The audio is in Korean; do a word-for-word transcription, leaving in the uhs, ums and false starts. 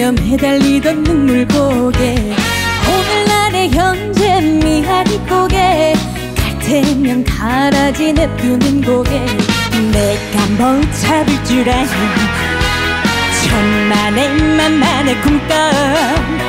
울며 매달리던 눈물 고개 오늘날의 현재 미아리 고개 갈 테면 가라지 냅두는 고개 내가 뭘 잡을 줄 아니 천만의 만만의 꿈꿔